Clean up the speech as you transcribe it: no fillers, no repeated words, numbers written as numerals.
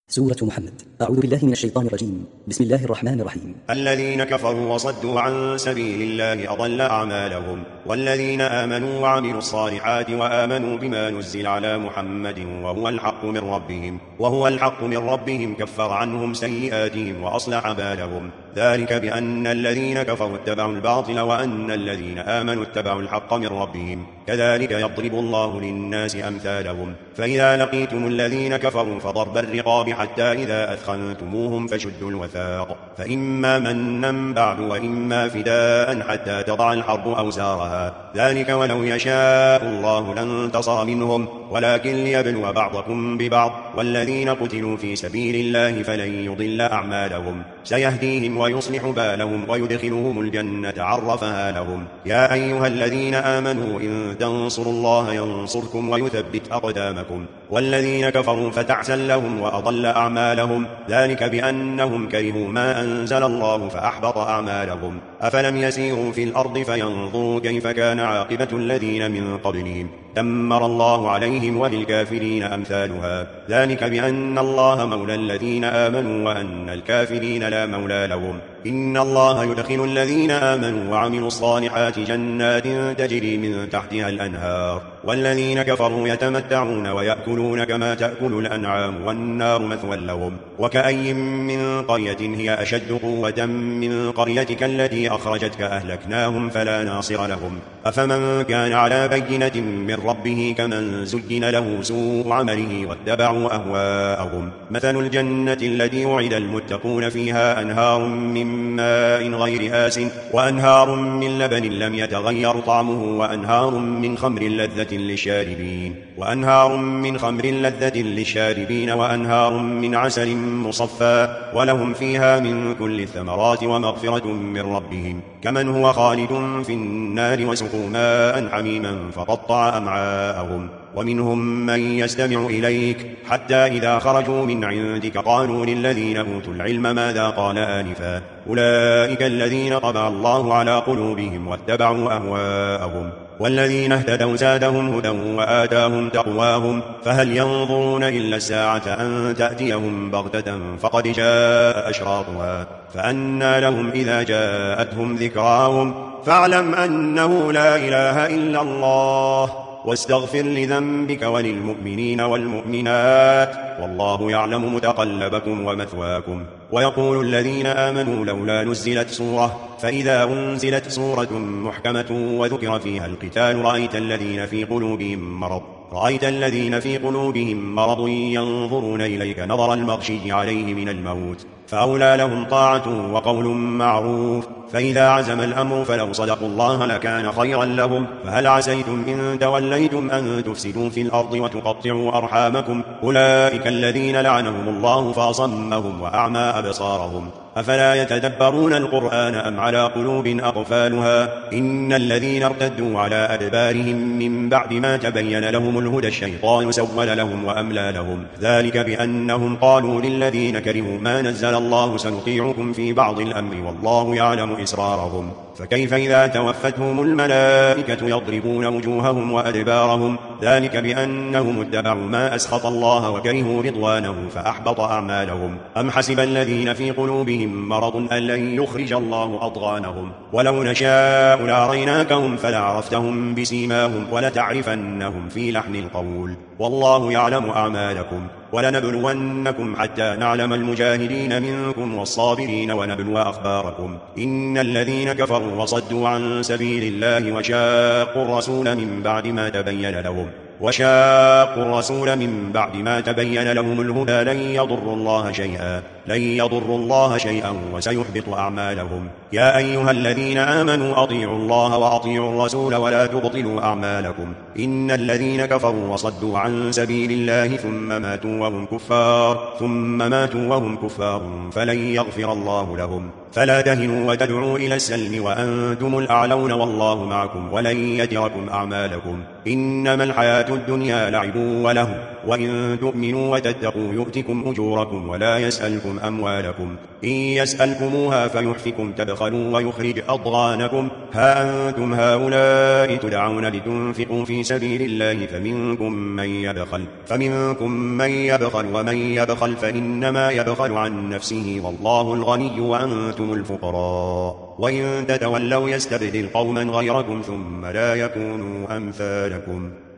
سورة محمد. أعوذ بالله من الشيطان الرجيم. بسم الله الرحمن الرحيم. الذين كفروا وصدوا عن سبيل الله أضل أعمالهم، والذين آمنوا وعملوا الصالحات وآمنوا بما نزل على محمد وهو الحق من ربهم كفر عنهم سيئاتهم وأصلح بالهم، ذلك بأن الذين كفروا اتبعوا الباطل وأن الذين آمنوا اتبعوا الحق من ربهم، كذلك يضرب الله للناس أمثالهم. فإذا لقيتم الذين كفروا فضرب الرقاب حتى إذا أثخنتموهم فشدوا الوثاق، فإما منا بعد وإما فداء حتى تضع الحرب أوزارها، ذلك ولو يشاء الله لانتصر منهم ولكن ليبلو بعضكم ببعض، والذين قتلوا في سبيل الله فلن يضل أعمالهم، سيهديهم ويصلح بالهم ويدخلهم الجنة عرفها لهم. يا أيها الذين آمنوا إن تنصروا الله ينصركم ويثبت أقدامكم، والذين كفروا فتعسا لهم وأضل أعمالهم، ذلك بأنهم كرهوا ما أنزل الله فأحبط أعمالهم. أفلم يسيروا في الأرض فينظروا كيف كان عاقبة الذين من قبلهم، دمر الله عليهم وللكافرين أمثالها، ذلك بأن الله مولى الذين آمنوا وأن الكافرين لا مولى لهم. إن الله يدخل الذين آمنوا وعملوا الصالحات جنات تجري من تحتها الأنهار، والذين كفروا يتمتعون ويأكلون كما تأكل الأنعام والنار مثوى لهم. وكأي من قرية هي أشد قوة من قريتك التي أخرجتك أهلكناهم فلا ناصر لهم. أفمن كان على بينة من ربه كمن زين له سوء عمله واتبعوا أهواءهم. مثل الجنة التي وعد المتقون فيها أنهار من ماء غير آسٍ وأنهار من لبن لم يتغير طعمه وأنهار من خمر لذة للشاربين وأنهار من عسل مصفى، ولهم فيها من كل الثمرات ومغفرة من ربهم، كمن هو خالد في النار وسقوا ماء حميما فقطع أمعاءهم. ومنهم من يستمع إليك حتى إذا خرجوا من عندك قالوا للذين أوتوا العلم ماذا قال آنفا، أولئك الذين طبع الله على قلوبهم واتبعوا أهواءهم، والذين اهتدوا زادهم هدى وآتاهم تقواهم، فهل ينظرون إلا الساعة أن تأتيهم بغتة فقد جاء أشراطها، فأنى لهم إذا جاءتهم ذكراهم. فاعلم أنه لا إله إلا الله واستغفر لذنبك وللمؤمنين والمؤمنات، والله يعلم متقلبكم ومثواكم. ويقول الذين آمنوا لولا نزلت سورة، فإذا أنزلت سورة محكمة وذكر فيها القتال رأيت الذين في قلوبهم مرض ينظرون إليك نظر المغشي عليه من الموت، فأولى لهم طاعة وقول معروف. فإذا عزم الأمر فلو صدقوا الله لكان خيرا لهم. فهل عسيتم إن توليتم أن تفسدوا في الأرض وتقطعوا أرحامكم، أولئك الذين لعنهم الله فأصمهم وأعمى أبصارهم، أفلا يتدبرون القرآن أم على قلوب أقفالها. إن الذين ارتدوا على أدبارهم من بعد ما تبين لهم الهدى الشيطان سول لهم وأملى لهم، ذلك بأنهم قالوا للذين كرهوا ما نزل الله سنطيعكم في بعض الأمر والله يعلم إسرارهم. فكيف إذا توفتهم الملائكة يضربون وجوههم وأدبارهم، ذلك بأنهم اتبعوا ما أسخط الله وكرهوا رضوانه فأحبط أعمالهم. أم حسب الذين في قلوبهم مرض أن لن يخرج الله أضغانهم، ولو نشاء لأريناكهم فلعرفتهم بسيماهم ولتعرفنهم في لحن القول، والله يعلم أعمالكم. ولنبلونكم حتى نعلم المجاهدين منكم والصابرين ونبلو أخباركم. إن الذين كفروا وصدوا عن سبيل الله وشاقوا الرسول من بعد ما تبين لهم الهدى لن يضروا الله شيئا وسيحبط أعمالهم. يا أيها الذين آمنوا أطيعوا الله وأطيعوا الرسول ولا تبطلوا أعمالكم. إن الذين كفروا وصدوا عن سبيل الله ثم ماتوا وهم كفار فلن يغفر الله لهم. فلا تهنوا وتدعوا إلى السلم وأنتم الأعلون والله معكم ولن يتركم أعمالكم. إنما الحياة الدنيا لعب وله وإن تؤمنوا وتتقوا يؤتكم أجوركم ولا يسألكم أموالكم. إن يسألكموها فيحفكم تبخلوا ويخرج أضغانكم. ها أنتم هؤلاء تدعون لتنفقوا في سبيل الله فمنكم من يبخل ومن يبخل فإنما يبخل عن نفسه والله الغني وأنتم الفقراء. وإن تتولوا يستبدل قوما غيركم ثم لا يكونوا أمثالكم.